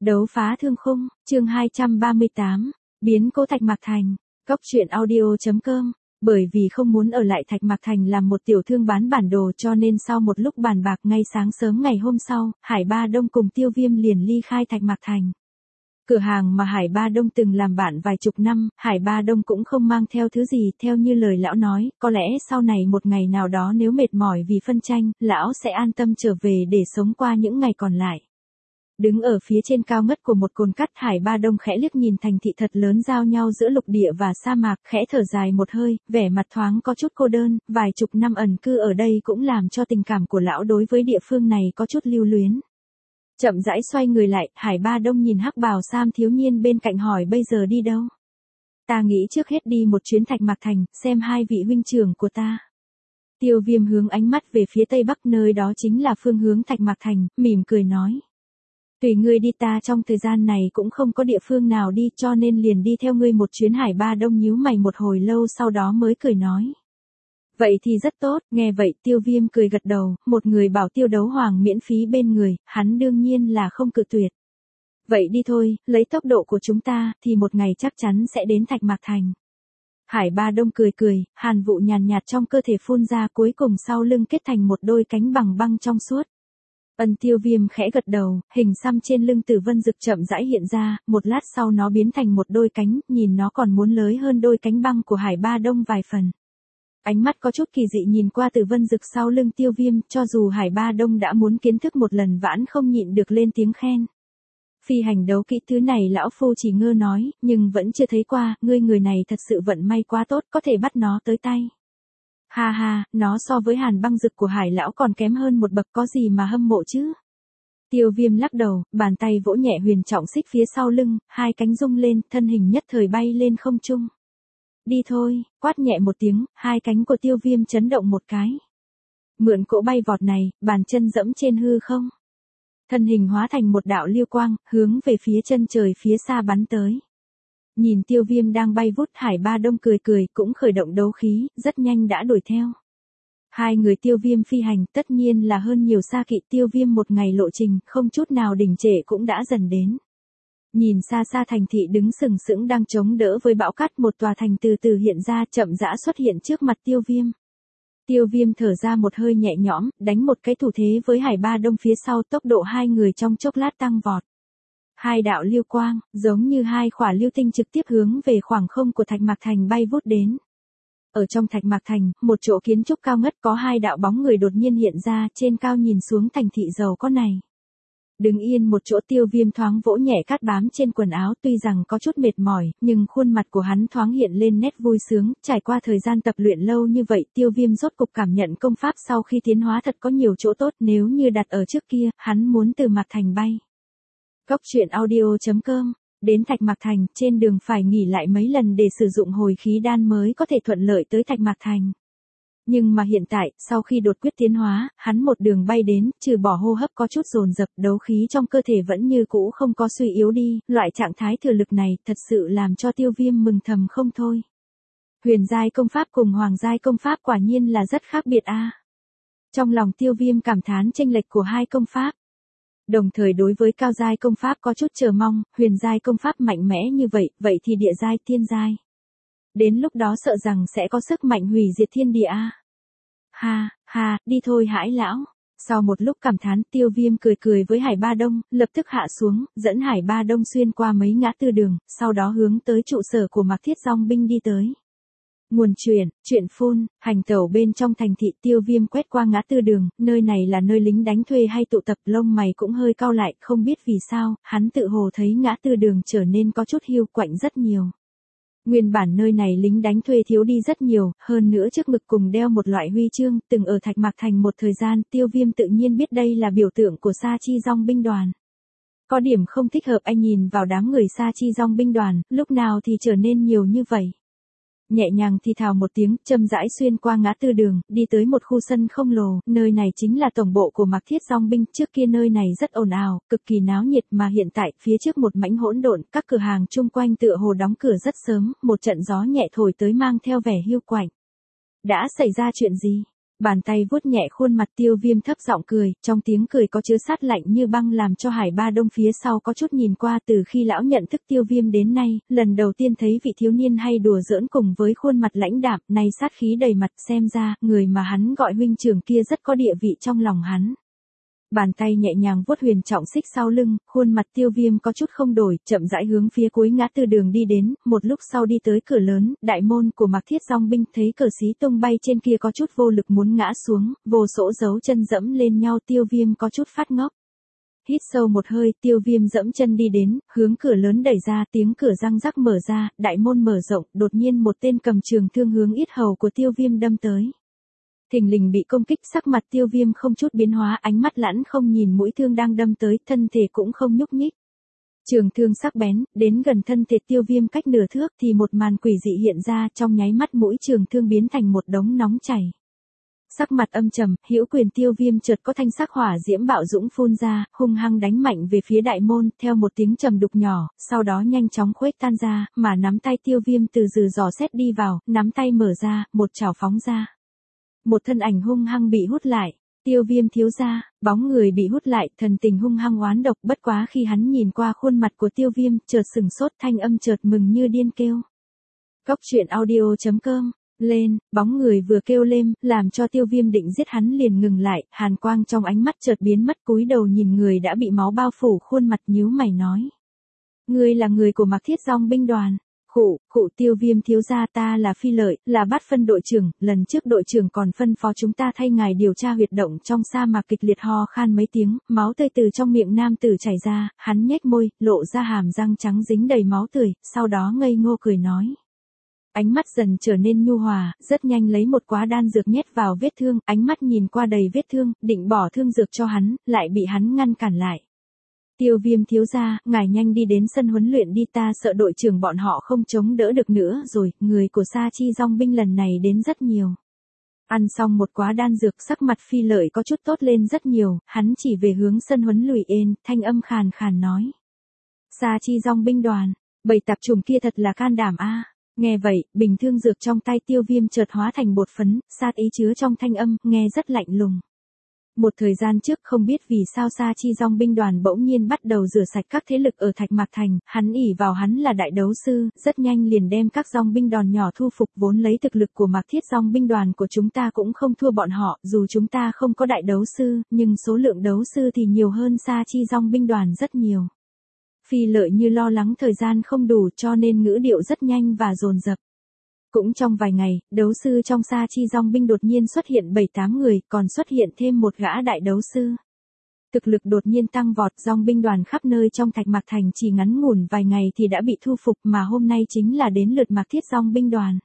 Đấu phá thương khung, chương 238, biến cố Thạch Mạc Thành, Cóc truyện audio.com. Bởi vì không muốn ở lại Thạch Mạc Thành làm một tiểu thương bán bản đồ cho nên sau một lúc bàn bạc ngay sáng sớm ngày hôm sau, Hải Ba Đông cùng Tiêu Viêm liền ly khai Thạch Mạc Thành. Cửa hàng mà Hải Ba Đông từng làm bạn vài chục năm, Hải Ba Đông cũng không mang theo thứ gì, theo như lời lão nói, có lẽ sau này một ngày nào đó nếu mệt mỏi vì phân tranh, lão sẽ an tâm trở về để sống qua những ngày còn lại. Đứng ở phía trên cao ngất của một cồn cắt, Hải Ba Đông khẽ liếc nhìn thành thị thật lớn giao nhau giữa lục địa và sa mạc, khẽ thở dài một hơi, vẻ mặt thoáng có chút cô đơn, vài chục năm ẩn cư ở đây cũng làm cho tình cảm của lão đối với địa phương này có chút lưu luyến. Chậm rãi xoay người lại, Hải Ba Đông nhìn hắc bào sam thiếu niên bên cạnh hỏi bây giờ đi đâu? Ta nghĩ trước hết đi một chuyến Thạch Mạc Thành, xem hai vị huynh trưởng của ta. Tiêu Viêm hướng ánh mắt về phía tây bắc, nơi đó chính là phương hướng Thạch Mạc Thành, mỉm cười nói. Tùy ngươi đi, ta trong thời gian này cũng không có địa phương nào đi cho nên liền đi theo ngươi một chuyến. Hải Ba Đông nhíu mày một hồi lâu sau đó mới cười nói. Vậy thì rất tốt, nghe vậy Tiêu Viêm cười gật đầu, một người bảo Tiêu Đấu Hoàng miễn phí bên người, hắn đương nhiên là không cự tuyệt. Vậy đi thôi, lấy tốc độ của chúng ta, thì một ngày chắc chắn sẽ đến Thạch Mạc Thành. Hải Ba Đông cười cười, hàn vụ nhàn nhạt trong cơ thể phun ra, cuối cùng sau lưng kết thành một đôi cánh bằng băng trong suốt. Tiêu Viêm khẽ gật đầu, hình xăm trên lưng Tử Vân Dực chậm rãi hiện ra, một lát sau nó biến thành một đôi cánh, nhìn nó còn muốn lớn hơn đôi cánh băng của Hải Ba Đông vài phần. Ánh mắt có chút kỳ dị nhìn qua Tử Vân Dực sau lưng Tiêu Viêm, cho dù Hải Ba Đông đã muốn kiến thức một lần vẫn không nhịn được lên tiếng khen. Phi hành đấu kỹ thứ này lão phu chỉ ngơ nói, nhưng vẫn chưa thấy qua, ngươi người này thật sự vận may quá tốt, có thể bắt nó tới tay. Ha ha, nó so với Hàn Băng Dực của Hải lão còn kém hơn một bậc, có gì mà hâm mộ chứ? Tiêu Viêm lắc đầu, bàn tay vỗ nhẹ huyền trọng xích phía sau lưng, hai cánh rung lên, thân hình nhất thời bay lên không trung. Đi thôi, quát nhẹ một tiếng, hai cánh của Tiêu Viêm chấn động một cái. Mượn cỗ bay vọt này, bàn chân dẫm trên hư không. Thân hình hóa thành một đạo lưu quang, hướng về phía chân trời phía xa bắn tới. Nhìn Tiêu Viêm đang bay vút, Hải Ba Đông cười cười, cũng khởi động đấu khí, rất nhanh đã đuổi theo. Hai người Tiêu Viêm phi hành tất nhiên là hơn nhiều xa kỵ. Tiêu Viêm một ngày lộ trình, không chút nào đình trệ cũng đã dần đến. Nhìn xa xa thành thị đứng sừng sững đang chống đỡ với bão cát, một tòa thành từ từ hiện ra, chậm rãi xuất hiện trước mặt Tiêu Viêm. Tiêu Viêm thở ra một hơi nhẹ nhõm, đánh một cái thủ thế với Hải Ba Đông phía sau, tốc độ hai người trong chốc lát tăng vọt. Hai đạo lưu quang, giống như hai khỏa lưu tinh trực tiếp hướng về khoảng không của Thạch Mạc Thành bay vút đến. Ở trong Thạch Mạc Thành, một chỗ kiến trúc cao ngất có hai đạo bóng người đột nhiên hiện ra, trên cao nhìn xuống thành thị giàu có này. Đứng yên một chỗ, Tiêu Viêm thoáng vỗ nhẹ cát bám trên quần áo, tuy rằng có chút mệt mỏi, nhưng khuôn mặt của hắn thoáng hiện lên nét vui sướng. Trải qua thời gian tập luyện lâu như vậy, Tiêu Viêm rốt cục cảm nhận công pháp sau khi tiến hóa thật có nhiều chỗ tốt, nếu như đặt ở trước kia, hắn muốn từ Mạc Thành bay. Cóc truyện audio.com. Đến Thạch Mạc Thành, trên đường phải nghỉ lại mấy lần để sử dụng hồi khí đan mới có thể thuận lợi tới Thạch Mạc Thành. Nhưng mà hiện tại, sau khi đột quyết tiến hóa, hắn một đường bay đến, trừ bỏ hô hấp có chút dồn dập, đấu khí trong cơ thể vẫn như cũ không có suy yếu đi, loại trạng thái thừa lực này thật sự làm cho Tiêu Viêm mừng thầm không thôi. Huyền giai công pháp cùng hoàng giai công pháp quả nhiên là rất khác biệt a. Trong lòng Tiêu Viêm cảm thán chênh lệch của hai công pháp. Đồng thời đối với cao giai công pháp có chút chờ mong, huyền giai công pháp mạnh mẽ như vậy, vậy thì địa giai, thiên giai. Đến lúc đó sợ rằng sẽ có sức mạnh hủy diệt thiên địa a. Ha, ha, đi thôi Hải lão. Sau một lúc cảm thán, Tiêu Viêm cười cười với Hải Ba Đông, lập tức hạ xuống, dẫn Hải Ba Đông xuyên qua mấy ngã tư đường, sau đó hướng tới trụ sở của Mạc Thiết Dong binh đi tới. Nguồn chuyện phun, hành tẩu bên trong thành thị. Tiêu Viêm quét qua ngã tư đường, nơi này là nơi lính đánh thuê hay tụ tập, lông mày cũng hơi cau lại, không biết vì sao, hắn tự hồ thấy ngã tư đường trở nên có chút hiu quạnh rất nhiều. Nguyên bản nơi này lính đánh thuê thiếu đi rất nhiều, hơn nữa trước ngực cùng đeo một loại huy chương, từng ở Thạch Mạc Thành một thời gian, Tiêu Viêm tự nhiên biết đây là biểu tượng của Sa Chi Dong binh đoàn. Có điểm không thích hợp, anh nhìn vào đám người Sa Chi Dong binh đoàn, lúc nào thì trở nên nhiều như vậy. Nhẹ nhàng thì thào một tiếng, chậm rãi xuyên qua ngã tư đường, đi tới một khu sân khổng lồ, nơi này chính là tổng bộ của Mạc Thiết Dong binh. Trước kia nơi này rất ồn ào, cực kỳ náo nhiệt, mà hiện tại, phía trước một mảnh hỗn độn, các cửa hàng chung quanh tựa hồ đóng cửa rất sớm, một trận gió nhẹ thổi tới mang theo vẻ hiu quạnh. Đã xảy ra chuyện gì? Bàn tay vuốt nhẹ khuôn mặt Tiêu Viêm thấp giọng cười, trong tiếng cười có chứa sát lạnh như băng làm cho Hải Ba Đông phía sau có chút nhìn qua. Từ khi lão nhận thức Tiêu Viêm đến nay, lần đầu tiên thấy vị thiếu niên hay đùa giỡn cùng với khuôn mặt lãnh đạm, nay sát khí đầy mặt, xem ra, người mà hắn gọi huynh trưởng kia rất có địa vị trong lòng hắn. Bàn tay nhẹ nhàng vuốt huyền trọng xích sau lưng, khuôn mặt Tiêu Viêm có chút không đổi, chậm rãi hướng phía cuối ngã tư đường đi đến, một lúc sau đi tới cửa lớn, đại môn của Mạc Thiết Dòng binh, thấy cờ xí tung bay trên kia có chút vô lực muốn ngã xuống, vô số dấu chân dẫm lên nhau. Tiêu Viêm có chút phát ngốc. Hít sâu một hơi, Tiêu Viêm dẫm chân đi đến, hướng cửa lớn đẩy ra, tiếng cửa răng rắc mở ra, đại môn mở rộng, đột nhiên một tên cầm trường thương hướng yết hầu của Tiêu Viêm đâm tới. Thình lình bị công kích, sắc mặt Tiêu Viêm không chút biến hóa, ánh mắt lãnh không nhìn mũi thương đang đâm tới, thân thể cũng không nhúc nhích. Trường thương sắc bén, đến gần thân thể Tiêu Viêm cách nửa thước thì một màn quỷ dị hiện ra, trong nháy mắt mũi trường thương biến thành một đống nóng chảy. Sắc mặt âm trầm, hữu quyền Tiêu Viêm chợt có thanh sắc hỏa diễm bạo dũng phun ra, hung hăng đánh mạnh về phía đại môn, theo một tiếng trầm đục nhỏ, sau đó nhanh chóng khuếch tan ra, mà nắm tay Tiêu Viêm từ từ dò xét đi vào, nắm tay mở ra, một chảo phóng ra. Một thân ảnh hung hăng bị hút lại. Tiêu Viêm thiếu gia, bóng người bị hút lại, thần tình hung hăng oán độc, bất quá khi hắn nhìn qua khuôn mặt của Tiêu Viêm, chợt sừng sốt, thanh âm chợt mừng như điên kêu. Cốc truyện audio.com, lên, bóng người vừa kêu lên, làm cho Tiêu Viêm định giết hắn liền ngừng lại, hàn quang trong ánh mắt chợt biến mất, cúi đầu nhìn người đã bị máu bao phủ khuôn mặt, nhíu mày nói. Ngươi là người của Mạc Thiết Dòng binh đoàn. Khụ Tiêu Viêm thiếu gia, ta là Phi Lợi, là Bát phân đội trưởng, lần trước đội trưởng còn phân phó chúng ta thay ngài điều tra huyệt động trong sa mạc. Kịch liệt ho khan mấy tiếng, máu tươi từ trong miệng nam tử chảy ra, hắn nhếch môi, lộ ra hàm răng trắng dính đầy máu tươi, sau đó ngây ngô cười nói. Ánh mắt dần trở nên nhu hòa, rất nhanh lấy một quả đan dược nhét vào vết thương, ánh mắt nhìn qua đầy vết thương, định bỏ thương dược cho hắn, lại bị hắn ngăn cản lại. Tiêu Viêm thiếu gia, ngài nhanh đi đến sân huấn luyện đi, ta sợ đội trưởng bọn họ không chống đỡ được nữa rồi, người của Sa Chi Dòng binh lần này đến rất nhiều. Ăn xong một quả đan dược, sắc mặt Phi Lợi có chút tốt lên rất nhiều, hắn chỉ về hướng sân huấn luyện, thanh âm khàn khàn nói. Sa Chi Dòng binh đoàn, bầy tạp chủng kia thật là can đảm a. Nghe vậy, bình thương dược trong tay Tiêu Viêm chợt hóa thành bột phấn, sát ý chứa trong thanh âm, nghe rất lạnh lùng. Một thời gian trước không biết vì sao Sa Chi Dòng binh đoàn bỗng nhiên bắt đầu rửa sạch các thế lực ở Thạch Mạc Thành, hắn ỷ vào hắn là đại đấu sư, rất nhanh liền đem các dòng binh đoàn nhỏ thu phục, vốn lấy thực lực của Mạc Thiết Dòng binh đoàn của chúng ta cũng không thua bọn họ, dù chúng ta không có đại đấu sư, nhưng số lượng đấu sư thì nhiều hơn Sa Chi Dòng binh đoàn rất nhiều. Phi Lợi như lo lắng thời gian không đủ cho nên ngữ điệu rất nhanh và dồn dập. Cũng trong vài ngày, đấu sư trong Sa Chi Dòng binh đột nhiên xuất hiện 7-8 người, còn xuất hiện thêm một gã đại đấu sư. Thực lực đột nhiên tăng vọt, dòng binh đoàn khắp nơi trong Thạch Mạc Thành chỉ ngắn ngủn vài ngày thì đã bị thu phục, mà hôm nay chính là đến lượt Mạc Thiết Dòng binh đoàn.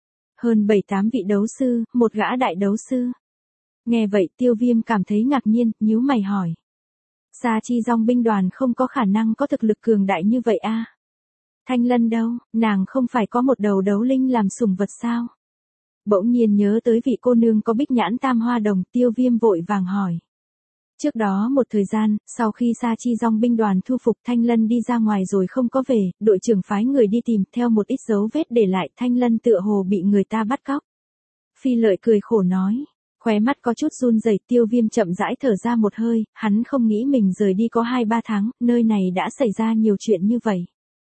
Hơn 7-8 vị đấu sư, một gã đại đấu sư. Nghe vậy Tiêu Viêm cảm thấy ngạc nhiên, nhíu mày hỏi. Sa Chi Dòng binh đoàn không có khả năng có thực lực cường đại như vậy a? Thanh Lân đâu, nàng không phải có một đầu đấu linh làm sủng vật sao? Bỗng nhiên nhớ tới vị cô nương có bích nhãn tam hoa đồng, Tiêu Viêm vội vàng hỏi. Trước đó một thời gian, sau khi Sa Chi Dòng binh đoàn thu phục, Thanh Lân đi ra ngoài rồi không có về, đội trưởng phái người đi tìm, theo một ít dấu vết để lại, Thanh Lân tựa hồ bị người ta bắt cóc. Phi Lợi cười khổ nói. Khóe mắt có chút run rẩy, Tiêu Viêm chậm rãi thở ra một hơi, hắn không nghĩ mình rời đi có 2-3 tháng, nơi này đã xảy ra nhiều chuyện như vậy.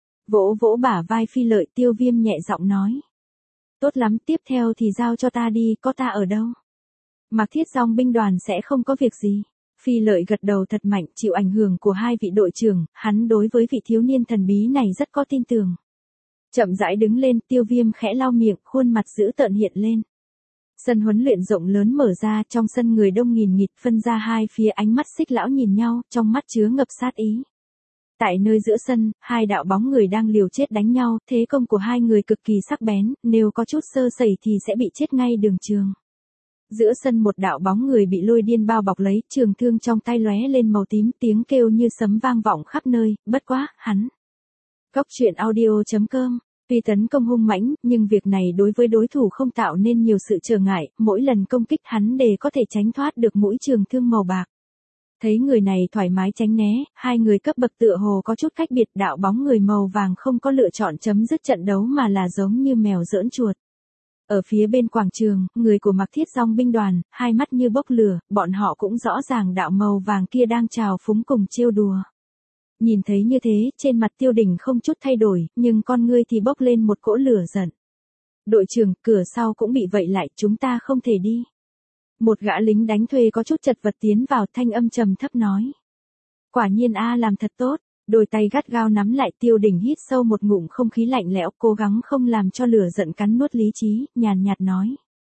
Vỗ vỗ bả vai Phi Lợi, Tiêu Viêm nhẹ giọng nói. Tốt lắm, tiếp theo thì giao cho ta đi, có ta ở đâu? Mạc Thiết Dòng binh đoàn sẽ không có việc gì. Phi Lợi gật đầu thật mạnh, chịu ảnh hưởng của hai vị đội trưởng, hắn đối với vị thiếu niên thần bí này rất có tin tưởng. Chậm rãi đứng lên, Tiêu Viêm khẽ lau miệng, khuôn mặt dữ tợn hiện lên. Sân huấn luyện rộng lớn mở ra, trong sân người đông nghìn nghịt, phân ra hai phía, ánh mắt xích lão nhìn nhau, trong mắt chứa ngập sát ý. Tại nơi giữa sân, hai đạo bóng người đang liều chết đánh nhau, thế công của hai người cực kỳ sắc bén, nếu có chút sơ sẩy thì sẽ bị chết ngay đường trường. Giữa sân một đạo bóng người bị lôi điên bao bọc lấy, trường thương trong tay lóe lên màu tím, tiếng kêu như sấm vang vọng khắp nơi, bất quá, hắn. Cốc truyện audio.com. Tuy tấn công hung mãnh, nhưng việc này đối với đối thủ không tạo nên nhiều sự trở ngại, mỗi lần công kích hắn đều có thể tránh thoát được mũi trường thương màu bạc. Thấy người này thoải mái tránh né, hai người cấp bậc tựa hồ có chút cách biệt, đạo bóng người màu vàng không có lựa chọn chấm dứt trận đấu mà là giống như mèo giỡn chuột. Ở phía bên quảng trường, người của Mạc Thiết Dong binh đoàn, hai mắt như bốc lửa, bọn họ cũng rõ ràng đạo màu vàng kia đang trào phúng cùng trêu đùa. Nhìn thấy như thế, trên mặt Tiêu Đình không chút thay đổi, nhưng con ngươi thì bốc lên một cỗ lửa giận. Đội trưởng, cửa sau cũng bị vậy lại, chúng ta không thể đi. Một gã lính đánh thuê có chút chật vật tiến vào, thanh âm trầm thấp nói. Quả nhiên a, làm thật tốt. Đôi tay gắt gao nắm lại, Tiêu Đình hít sâu một ngụm không khí lạnh lẽo, cố gắng không làm cho lửa giận cắn nuốt lý trí, nhàn nhạt nói.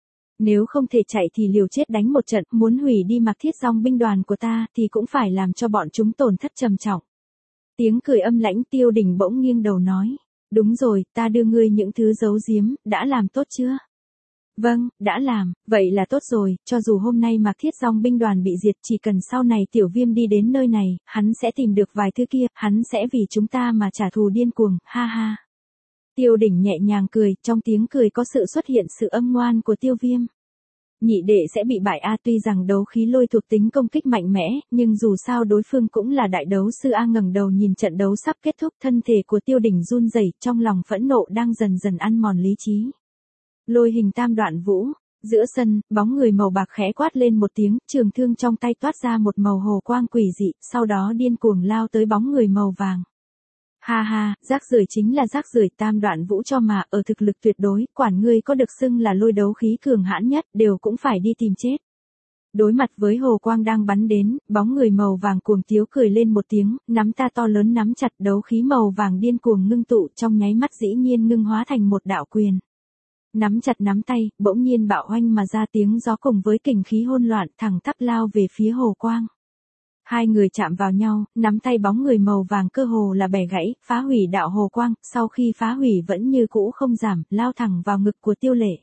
Nếu không thể chạy thì liều chết đánh một trận, muốn hủy đi Mạc Thiết Dong binh đoàn của ta thì cũng phải làm cho bọn chúng tổn thất trầm trọng. Tiếng cười âm lãnh, Tiêu Đình bỗng nghiêng đầu nói. Đúng rồi, ta đưa ngươi những thứ giấu giếm, đã làm tốt chưa? Vâng, đã làm, vậy là tốt rồi, cho dù hôm nay Mạc Thiết Dong binh đoàn bị diệt, chỉ cần sau này Tiểu Viêm đi đến nơi này, hắn sẽ tìm được vài thứ kia, hắn sẽ vì chúng ta mà trả thù điên cuồng, ha ha. Tiêu Đình nhẹ nhàng cười, trong tiếng cười có sự xuất hiện sự âm ngoan của Tiêu Viêm. Nhị đệ sẽ bị bại a, tuy rằng đấu khí lôi thuộc tính công kích mạnh mẽ, nhưng dù sao đối phương cũng là đại đấu sư a. Ngẩng đầu nhìn trận đấu sắp kết thúc, thân thể của Tiêu Đình run rẩy, trong lòng phẫn nộ đang dần dần ăn mòn lý trí. Lôi hình tam đoạn vũ, giữa sân, bóng người màu bạc khẽ quát lên một tiếng, trường thương trong tay toát ra một màu hồ quang quỷ dị, sau đó điên cuồng lao tới bóng người màu vàng. Ha ha, rác rưởi chính là rác rưởi, tam đoạn vũ cho mà, ở thực lực tuyệt đối, quản ngươi có được xưng là lôi đấu khí cường hãn nhất, đều cũng phải đi tìm chết. Đối mặt với hồ quang đang bắn đến, bóng người màu vàng cuồng tiếu cười lên một tiếng, nắm ta to lớn nắm chặt, đấu khí màu vàng điên cuồng ngưng tụ, trong nháy mắt dĩ nhiên ngưng hóa thành một đạo quyền. Nắm chặt nắm tay, bỗng nhiên bạo oanh mà ra tiếng gió cùng với kình khí hỗn loạn, thẳng tắp lao về phía hồ quang. Hai người chạm vào nhau, nắm tay bóng người màu vàng cơ hồ là bẻ gãy, phá hủy đạo hồ quang, sau khi phá hủy vẫn như cũ không giảm, lao thẳng vào ngực của Tiêu Lệ.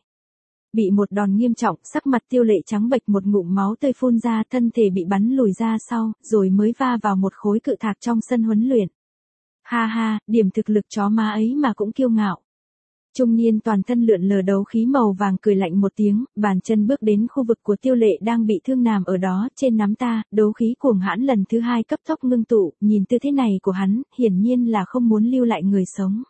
Bị một đòn nghiêm trọng, sắc mặt Tiêu Lệ trắng bệch, một ngụm máu tươi phun ra, thân thể bị bắn lùi ra sau, rồi mới va vào một khối cự thạch trong sân huấn luyện. Ha ha, điểm thực lực chó má ấy mà cũng kiêu ngạo. Trung niên toàn thân lượn lờ đấu khí màu vàng cười lạnh một tiếng, bàn chân bước đến khu vực của Tiêu Lệ đang bị thương nằm ở đó, trên nắm ta, đấu khí cuồng hãn lần thứ hai cấp tốc ngưng tụ, nhìn tư thế này của hắn, hiển nhiên là không muốn lưu lại người sống.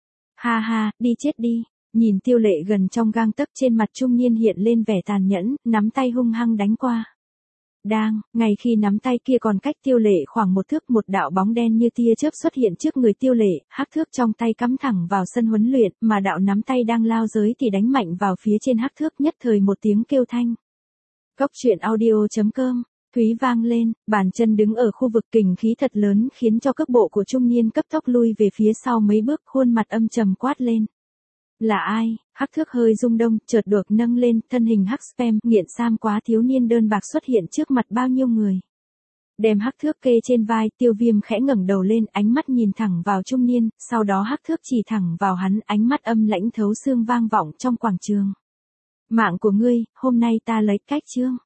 Ha ha, đi chết đi, nhìn Tiêu Lệ gần trong gang tấc, trên mặt trung niên hiện lên vẻ tàn nhẫn, nắm tay hung hăng đánh qua. Đang, ngay khi nắm tay kia còn cách Tiêu Lệ khoảng một thước, một đạo bóng đen như tia chớp xuất hiện trước người Tiêu Lệ, hắc thước trong tay cắm thẳng vào sân huấn luyện, mà đạo nắm tay đang lao giới thì đánh mạnh vào phía trên hắc thước, nhất thời một tiếng kêu thanh. Góc truyện audio.com, Thúy vang lên, bàn chân đứng ở khu vực kình khí thật lớn khiến cho cước bộ của trung niên cấp tốc lui về phía sau mấy bước, khuôn mặt âm trầm quát lên. Là ai? Hắc thước hơi rung động, chợt được nâng lên, thân hình hắc spam, nghiện sam quá thiếu niên đơn bạc xuất hiện trước mặt bao nhiêu người. Đem hắc thước kê trên vai, Tiêu Viêm khẽ ngẩng đầu lên, ánh mắt nhìn thẳng vào trung niên, sau đó hắc thước chỉ thẳng vào hắn, ánh mắt âm lãnh thấu xương vang vọng trong quảng trường. Mạng của ngươi, hôm nay ta lấy cách chương.